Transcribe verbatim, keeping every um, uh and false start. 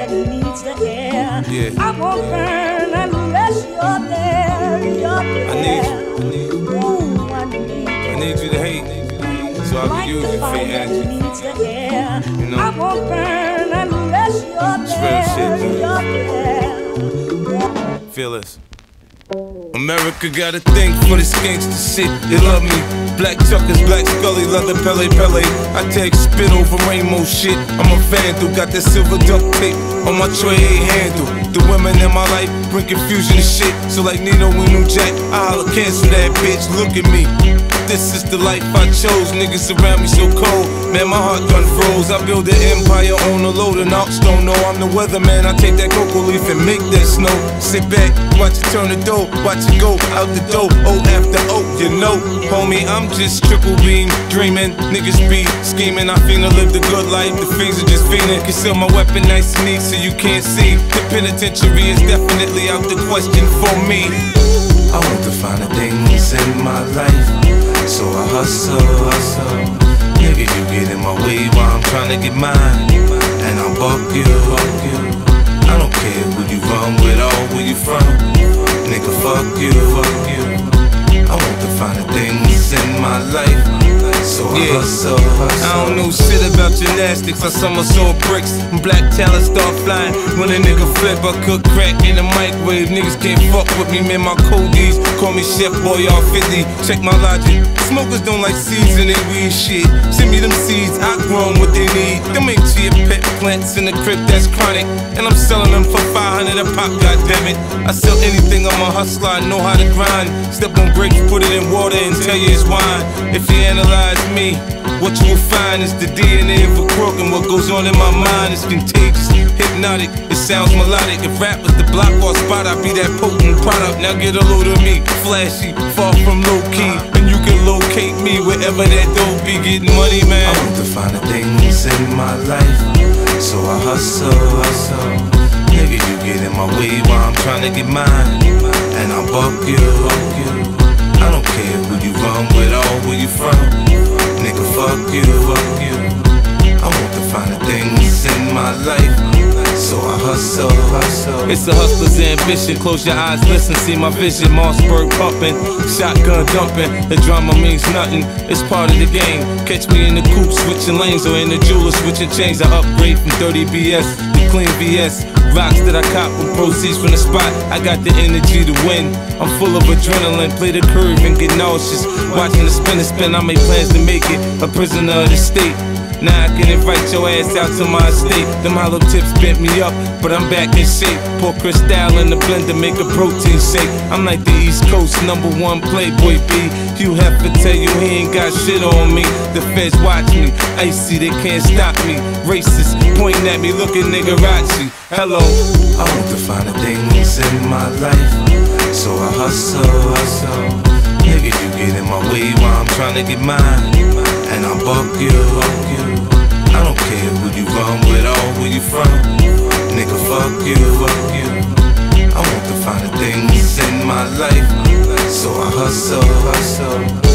that needs the air. Yeah. I won't burn unless you're there. You're there. I need you. I need you. Ooh, I need you. I need you to hate, so I Like can use the your fire fake that energy. needs the air. You know? I won't burn unless you're It's real there. shit, You're there. Feel this. America got a thing for this gangsta shit. They love me. Black Chuckers, Black Scully, leather Pele Pele. I take spit over rainbow shit. I'm a vandal, got that silver duct tape on my tray handle. The women in my life bring confusion and shit. So like Nino and New Jack, I'll cancel that bitch. Look at me. This is the life I chose. Niggas around me so cold. Man, my heart done froze. I build an empire on a load of knocks. Don't know I'm the weatherman. I take that cocoa leaf and make that snow. Sit back, watch it turn the dough. Watch it go out the door. O after O, you know. Homie, I'm just triple beam dreaming. Niggas be scheming. I finna live the good life. The fiends are just fiending. Conceal my weapon nice and neat so you can't see. The penitentiary is definitely out the question for me. I want to find the things in my life, so I hustle, hustle. Nigga, you get in my way while I'm trying to get mine, and I'll buck you, buck you. I don't care who you run with or where you from. Nigga, fuck you, fuck you. I want to find the things in my life, so I yeah. hustle, hustle. I don't know shit about gymnastics. I somersault bricks and black talent start flying. When a nigga flip, I cook crack in the microwave. Niggas can't fuck with me, man. My coldies call me Chef Boy R fifty. Check my logic. Smokers don't like seeds in their weed shit. Send me them seeds, I grow them what they need. Them ain't chia pet plants in the crib that's chronic, and I'm selling them for five hundred a pop. Goddammit, I sell anything. I'm a hustler. I know how to grind. Step on bricks, put it in water, and tell you it's wine. If you analyze me, what you will find is the D N A of a crook, and what goes on in my mind is contagious, hypnotic, it sounds melodic. If rap was the block or spot, I'd be that potent product. Now get a load of me, flashy, far from low key, and you can locate me wherever that dope be. Getting money, man. I want to find the things in my life, so I hustle, hustle. Nigga, you get in my way while I'm trying to get mine, and I'll buck you, buck you. I don't care who you run with or where you from. Nigga, fuck you, fuck you. I want to find the things in my life, so I hustle, hustle. It's a hustler's ambition. Close your eyes, listen, see my vision. Mossberg pumping, shotgun dumping. The drama means nothing, it's part of the game. Catch me in the coupe switching lanes, or in the jeweler switching chains. I upgrade from dirty B S to clean V S. Rocks that I cop with proceeds from the spot. I got the energy to win. I'm full of adrenaline. Play the curve and get nauseous. Watching the spin and spin, I make plans to make it a prisoner of the state. Now I can invite your ass out to my estate. Them hollow tips bent me up, but I'm back in shape. Pour Cristal in the blender, make a protein shake. I'm like the East Coast number one playboy B. Hugh Hefner tell you he ain't got shit on me. The feds watch me, icy, they can't stop me. Racist, pointing at me, looking nigga-rachi. Hello, I want to find the things in my life, so I hustle, hustle. Nigga, you get in my way while I'm trying to get mine, and I'll buck you, buck you. I don't care who you run with or where you from. Nigga, fuck you, fuck you. I want to find the things in my life, so I hustle, hustle.